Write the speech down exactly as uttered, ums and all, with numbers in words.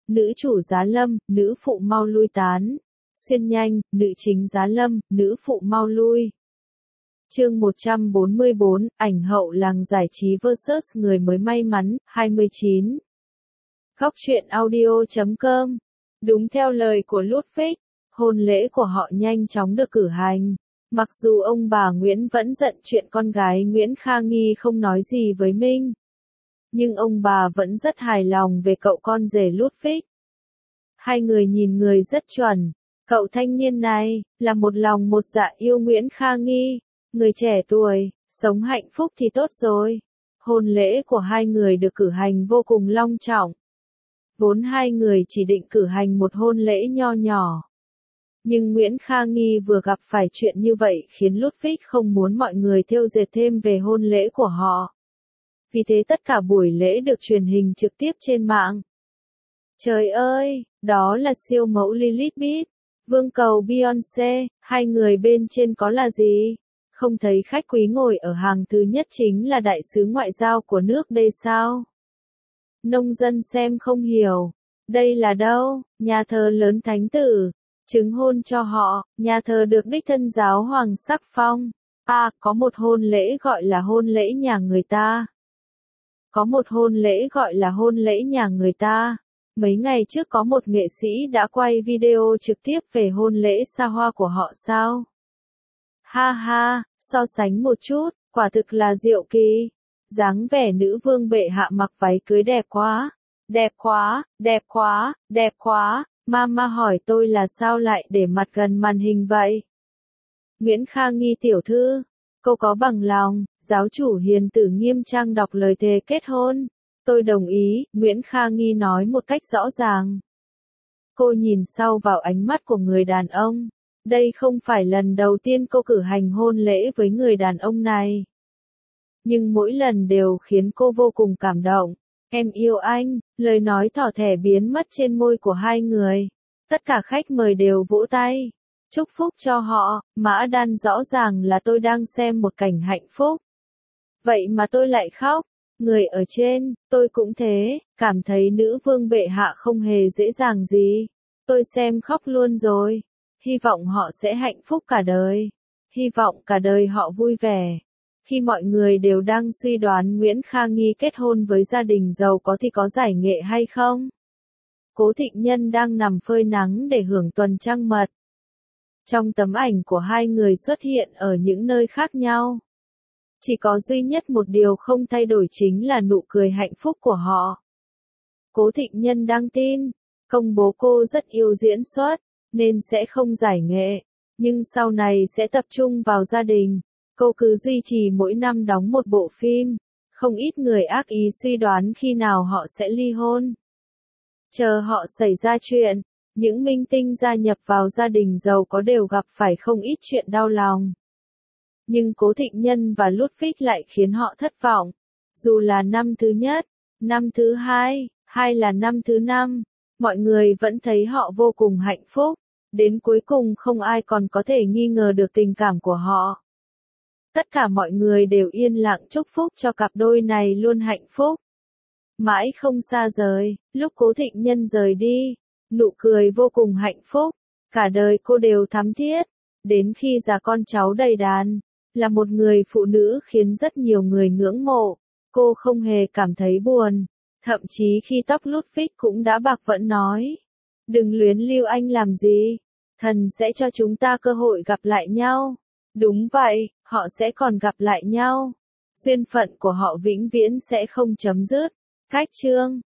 nữ chủ giá lâm, nữ phụ mau lui tán. Xuyên nhanh, nữ chính giá lâm, nữ phụ mau lui. Chương một trăm bốn mươi bốn, ảnh hậu làng giải trí versus người mới may mắn, hai mươi chín. Góc truyện audio chấm com. Đúng theo lời của Ludwig, hôn lễ của họ nhanh chóng được cử hành. Mặc dù ông bà Nguyễn vẫn giận chuyện con gái Nguyễn Kha Nghi không nói gì với Minh, nhưng ông bà vẫn rất hài lòng về cậu con rể Ludwig. Hai người nhìn người rất chuẩn. Cậu thanh niên này, là một lòng một dạ yêu Nguyễn Kha Nghi. Người trẻ tuổi, sống hạnh phúc thì tốt rồi. Hôn lễ của hai người được cử hành vô cùng long trọng. Vốn hai người chỉ định cử hành một hôn lễ nho nhỏ. Nhưng Nguyễn Kha Nghi vừa gặp phải chuyện như vậy khiến Ludwig không muốn mọi người thêu dệt thêm về hôn lễ của họ. Vì thế tất cả buổi lễ được truyền hình trực tiếp trên mạng. Trời ơi, đó là siêu mẫu Lilith Bit, vương cầu Beyoncé, hai người bên trên có là gì? Không thấy khách quý ngồi ở hàng thứ nhất chính là đại sứ ngoại giao của nước đây sao? Nông dân xem không hiểu. Đây là đâu? Nhà thờ lớn thánh tử. Chứng hôn cho họ, nhà thờ được đích thân giáo hoàng sắc phong. À, có một hôn lễ gọi là hôn lễ nhà người ta. Có một hôn lễ gọi là hôn lễ nhà người ta. Mấy ngày trước có một nghệ sĩ đã quay video trực tiếp về hôn lễ xa hoa của họ sao? Ha ha, so sánh một chút, quả thực là diệu kỳ. Dáng vẻ nữ vương bệ hạ mặc váy cưới đẹp quá. Đẹp quá, đẹp quá, đẹp quá. Mama hỏi tôi là sao lại để mặt gần màn hình vậy? Nguyễn Kha Nghi tiểu thư, cô có bằng lòng? Giáo chủ hiền tử nghiêm trang đọc lời thề kết hôn. Tôi đồng ý, Nguyễn Kha Nghi nói một cách rõ ràng. Cô nhìn sâu vào ánh mắt của người đàn ông. Đây không phải lần đầu tiên cô cử hành hôn lễ với người đàn ông này. Nhưng mỗi lần đều khiến cô vô cùng cảm động. Em yêu anh, lời nói thỏ thẻ biến mất trên môi của hai người. Tất cả khách mời đều vỗ tay. Chúc phúc cho họ, Mã Đan rõ ràng là tôi đang xem một cảnh hạnh phúc. Vậy mà tôi lại khóc. Người ở trên, tôi cũng thế, cảm thấy nữ vương bệ hạ không hề dễ dàng gì. Tôi xem khóc luôn rồi. Hy vọng họ sẽ hạnh phúc cả đời. Hy vọng cả đời họ vui vẻ. Khi mọi người đều đang suy đoán Nguyễn Kha Nghi kết hôn với gia đình giàu có thì có giải nghệ hay không? Cố Thịnh Nhân đang nằm phơi nắng để hưởng tuần trăng mật. Trong tấm ảnh của hai người xuất hiện ở những nơi khác nhau. Chỉ có duy nhất một điều không thay đổi chính là nụ cười hạnh phúc của họ. Cố Thịnh Nhân đăng tin, công bố cô rất yêu diễn xuất, nên sẽ không giải nghệ, nhưng sau này sẽ tập trung vào gia đình. Cô cứ duy trì mỗi năm đóng một bộ phim, không ít người ác ý suy đoán khi nào họ sẽ ly hôn. Chờ họ xảy ra chuyện, những minh tinh gia nhập vào gia đình giàu có đều gặp phải không ít chuyện đau lòng. Nhưng Cố Thịnh Nhân và Ludwig lại khiến họ thất vọng. Dù là năm thứ nhất, năm thứ hai, hay là năm thứ năm, mọi người vẫn thấy họ vô cùng hạnh phúc. Đến cuối cùng không ai còn có thể nghi ngờ được tình cảm của họ. Tất cả mọi người đều yên lặng chúc phúc cho cặp đôi này luôn hạnh phúc. Mãi không xa rời, lúc Cố Thịnh Nhân rời đi, nụ cười vô cùng hạnh phúc. Cả đời cô đều thắm thiết. Đến khi già con cháu đầy đàn, là một người phụ nữ khiến rất nhiều người ngưỡng mộ. Cô không hề cảm thấy buồn. Thậm chí khi tóc Ludwig cũng đã bạc vẫn nói. Đừng luyến lưu anh làm gì. Thần sẽ cho chúng ta cơ hội gặp lại nhau. Đúng vậy, họ sẽ còn gặp lại nhau. Duyên phận của họ vĩnh viễn sẽ không chấm dứt. Cách chương